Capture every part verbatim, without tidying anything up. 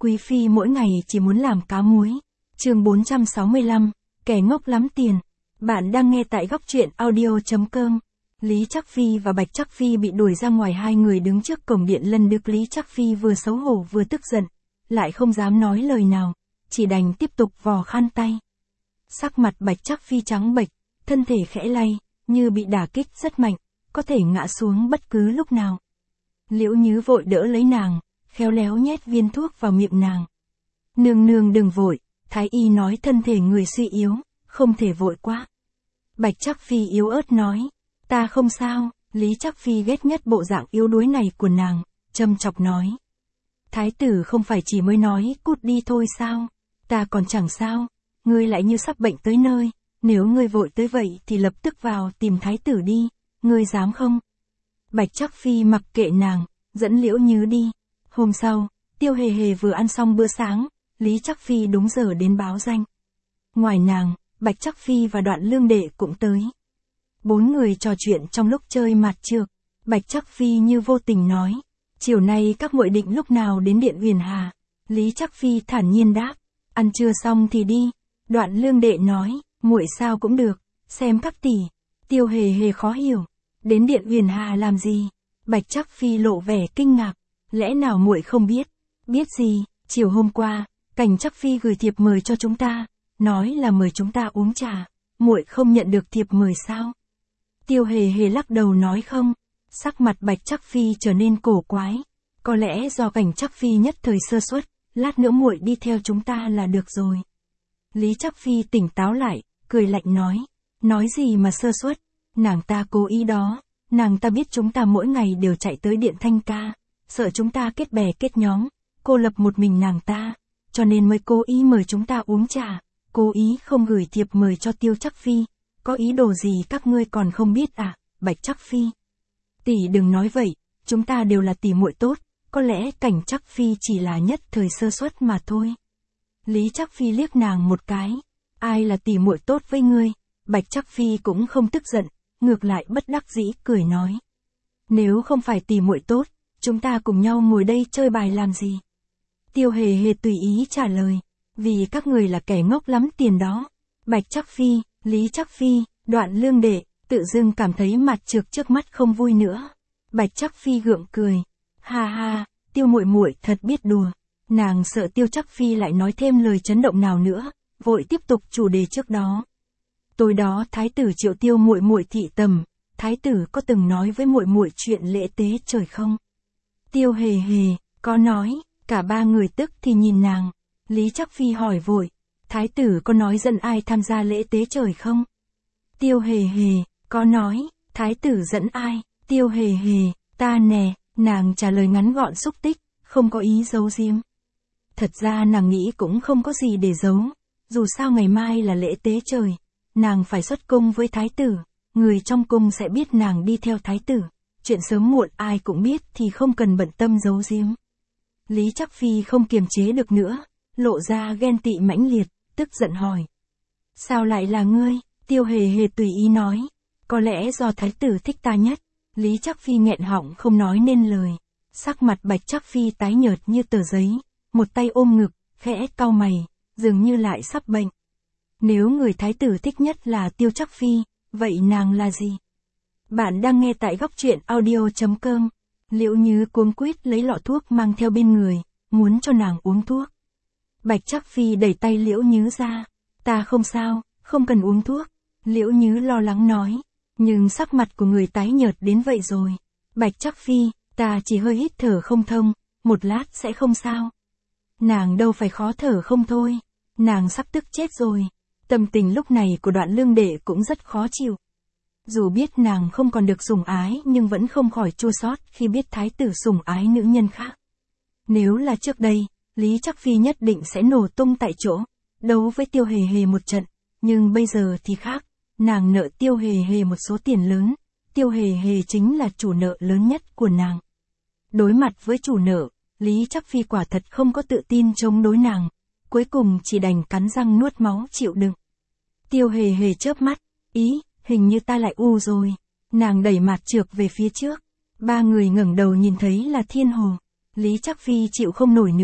Quý phi mỗi ngày chỉ muốn làm cá muối. Chương bốn trăm sáu mươi lăm, kẻ ngốc lắm tiền. Bạn đang nghe tại góc truyện audio chấm com. Lý Trắc Phi và Bạch Trắc Phi bị đuổi ra ngoài, hai người đứng trước cổng điện Lân Đức. Lý Trắc Phi vừa xấu hổ vừa tức giận, lại không dám nói lời nào, chỉ đành tiếp tục vò khăn tay. Sắc mặt Bạch Trắc Phi trắng bệch, thân thể khẽ lay, như bị đả kích rất mạnh, có thể ngã xuống bất cứ lúc nào. Liễu Nhứ vội đỡ lấy nàng, khéo léo nhét viên thuốc vào miệng nàng. Nương nương đừng vội, thái y nói thân thể người suy yếu, không thể vội quá. Bạch Trắc Phi yếu ớt nói, ta không sao. Lý Trắc Phi ghét nhất bộ dạng yếu đuối này của nàng, châm chọc nói. Thái tử không phải chỉ mới nói cút đi thôi sao, ta còn chẳng sao, ngươi lại như sắp bệnh tới nơi, nếu ngươi vội tới vậy thì lập tức vào tìm thái tử đi, ngươi dám không? Bạch Trắc Phi mặc kệ nàng, dẫn Liễu Nhứ đi. Hôm sau, Tiêu Hề Hề vừa ăn xong bữa sáng, Lý Trắc Phi đúng giờ đến báo danh. Ngoài nàng, Bạch Trắc Phi và Đoạn Lương Đệ cũng tới. Bốn người trò chuyện trong lúc chơi mạt trược. Bạch Trắc Phi như vô tình nói, chiều nay các muội định lúc nào đến điện Huyền Hà? Lý Trắc Phi thản nhiên đáp, ăn trưa xong thì đi. Đoạn Lương Đệ nói, muội sao cũng được, xem các tỷ. Tiêu Hề Hề khó hiểu, đến điện Huyền Hà làm gì? Bạch Trắc Phi lộ vẻ kinh ngạc, lẽ nào muội không biết? Biết gì? Chiều hôm qua, Cảnh Trắc Phi gửi thiệp mời cho chúng ta, nói là mời chúng ta uống trà, muội không nhận được thiệp mời sao? Tiêu Hề Hề lắc đầu nói không. Sắc mặt Bạch Trắc Phi trở nên cổ quái, có lẽ do Cảnh Trắc Phi nhất thời sơ suất, lát nữa muội đi theo chúng ta là được rồi. Lý Trắc Phi tỉnh táo lại, cười lạnh nói, nói gì mà sơ suất, nàng ta cố ý đó, nàng ta biết chúng ta mỗi ngày đều chạy tới điện Thanh Ca, sợ chúng ta kết bè kết nhóm, cô lập một mình nàng ta, cho nên mới cố ý mời chúng ta uống trà, cố ý không gửi thiệp mời cho Tiêu Trắc Phi, có ý đồ gì các ngươi còn không biết à? Bạch Trắc Phi, tỷ đừng nói vậy, chúng ta đều là tỷ muội tốt, có lẽ Cảnh Trắc Phi chỉ là nhất thời sơ suất mà thôi. Lý Trắc Phi liếc nàng một cái, ai là tỷ muội tốt với ngươi? Bạch Trắc Phi cũng không tức giận, ngược lại bất đắc dĩ cười nói, nếu không phải tỷ muội tốt, chúng ta cùng nhau ngồi đây chơi bài làm gì? Tiêu Hề Hề tùy ý trả lời, vì các người là kẻ ngốc lắm tiền đó. Bạch Trắc Phi, Lý Trắc Phi, Đoạn Lương Đệ tự dưng cảm thấy mặt trược trước mắt không vui nữa. Bạch Trắc Phi gượng cười, ha ha, Tiêu muội muội thật biết đùa. Nàng sợ Tiêu Trắc Phi lại nói thêm lời chấn động nào nữa, vội tiếp tục chủ đề trước đó. Tối đó thái tử triệu Tiêu muội muội thị tầm, thái tử có từng nói với muội muội chuyện lễ tế trời không? Tiêu Hề Hề có nói. Cả ba người tức thì nhìn nàng. Lý Trắc Phi hỏi vội, thái tử có nói dẫn ai tham gia lễ tế trời không? Tiêu Hề Hề có nói, thái tử dẫn ai? Tiêu Hề Hề, ta nè. Nàng trả lời ngắn gọn xúc tích, không có ý giấu giếm. Thật ra nàng nghĩ cũng không có gì để giấu, dù sao ngày mai là lễ tế trời, nàng phải xuất cung với thái tử, người trong cung sẽ biết nàng đi theo thái tử, chuyện sớm muộn ai cũng biết thì không cần bận tâm giấu giếm. Lý Trắc Phi không kiềm chế được nữa, lộ ra ghen tị mãnh liệt, tức giận hỏi. Sao lại là ngươi? Tiêu Hề Hề tùy ý nói, có lẽ do thái tử thích ta nhất. Lý Trắc Phi nghẹn họng không nói nên lời, sắc mặt Bạch Trắc Phi tái nhợt như tờ giấy, một tay ôm ngực, khẽ cau mày, dường như lại sắp bệnh. Nếu người thái tử thích nhất là Tiêu Trắc Phi, vậy nàng là gì? Bạn đang nghe tại góc truyện audio chấm com. Liễu Nhứ cuống quýt lấy lọ thuốc mang theo bên người, muốn cho nàng uống thuốc. Bạch Trắc Phi đẩy tay Liễu Nhứ ra, ta không sao, không cần uống thuốc. Liễu Nhứ lo lắng nói, nhưng sắc mặt của người tái nhợt đến vậy rồi. Bạch Trắc Phi, ta chỉ hơi hít thở không thông, một lát sẽ không sao. Nàng đâu phải khó thở không thôi, nàng sắp tức chết rồi. Tâm tình lúc này của Đoạn Lương Đệ cũng rất khó chịu. Dù biết nàng không còn được sủng ái nhưng vẫn không khỏi chua xót khi biết thái tử sủng ái nữ nhân khác. Nếu là trước đây, Lý Trắc Phi nhất định sẽ nổ tung tại chỗ, đấu với Tiêu Hề Hề một trận, nhưng bây giờ thì khác, nàng nợ Tiêu Hề Hề một số tiền lớn, Tiêu Hề Hề chính là chủ nợ lớn nhất của nàng. Đối mặt với chủ nợ, Lý Trắc Phi quả thật không có tự tin chống đối nàng, cuối cùng chỉ đành cắn răng nuốt máu chịu đựng. Tiêu Hề Hề chớp mắt, ý, hình như ta lại u rồi. Nàng đẩy mạt trược về phía trước. Ba người ngẩng đầu nhìn thấy là Thiên Hồ. Lý Trắc Phi chịu không nổi nữa,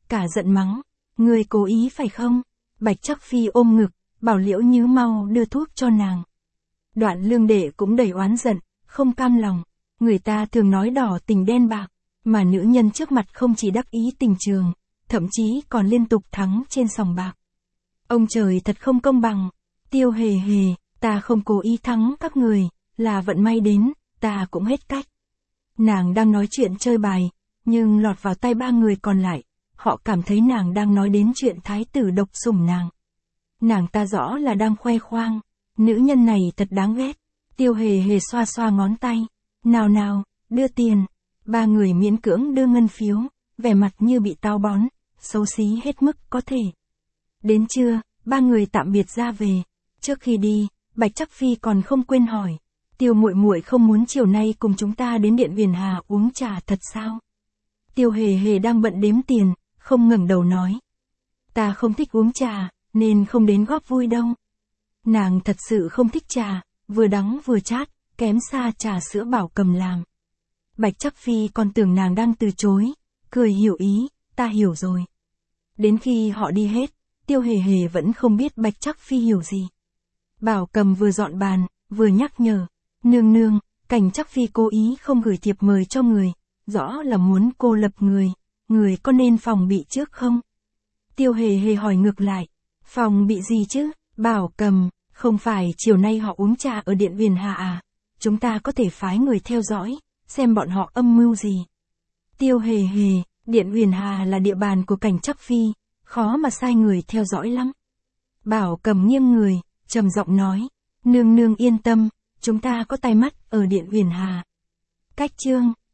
cả giận mắng. Người cố ý phải không? Bạch Trắc Phi ôm ngực, bảo Liễu Nhứ mau đưa thuốc cho nàng. Đoạn Lương Đệ cũng đầy oán giận, không cam lòng. Người ta thường nói đỏ tình đen bạc, mà nữ nhân trước mặt không chỉ đắc ý tình trường, thậm chí còn liên tục thắng trên sòng bạc. Ông trời thật không công bằng. Tiêu Hề Hề, ta không cố ý thắng các người, là vận may đến, ta cũng hết cách. Nàng đang nói chuyện chơi bài, nhưng lọt vào tai ba người còn lại, họ cảm thấy nàng đang nói đến chuyện thái tử độc sủng nàng. Nàng ta rõ là đang khoe khoang, nữ nhân này thật đáng ghét. Tiêu Hề Hề xoa xoa ngón tay, nào nào, đưa tiền. Ba người miễn cưỡng đưa ngân phiếu, vẻ mặt như bị táo bón, xấu xí hết mức có thể. Đến trưa, ba người tạm biệt ra về. Trước khi đi, Bạch Trắc Phi còn không quên hỏi, Tiêu muội muội không muốn chiều nay cùng chúng ta đến Điện Huyền Hà uống trà thật sao? Tiêu Hề Hề đang bận đếm tiền, không ngẩng đầu nói. Ta không thích uống trà, nên không đến góp vui đâu. Nàng thật sự không thích trà, vừa đắng vừa chát, kém xa trà sữa Bảo Cầm làm. Bạch Trắc Phi còn tưởng nàng đang từ chối, cười hiểu ý, ta hiểu rồi. Đến khi họ đi hết, Tiêu Hề Hề vẫn không biết Bạch Trắc Phi hiểu gì. Bảo Cầm vừa dọn bàn, vừa nhắc nhở, nương nương, Cảnh Trắc Phi cố ý không gửi thiệp mời cho người, rõ là muốn cô lập người, người có nên phòng bị trước không? Tiêu Hề Hề hỏi ngược lại, phòng bị gì chứ? Bảo Cầm, không phải chiều nay họ uống trà ở Điện Huyền Hà à? Chúng ta có thể phái người theo dõi, xem bọn họ âm mưu gì. Tiêu Hề Hề, Điện Huyền Hà là địa bàn của Cảnh Trắc Phi, khó mà sai người theo dõi lắm. Bảo Cầm nghiêng người, trầm giọng nói, nương nương yên tâm, chúng ta có tai mắt ở Điện Huyền Hà. Cách chương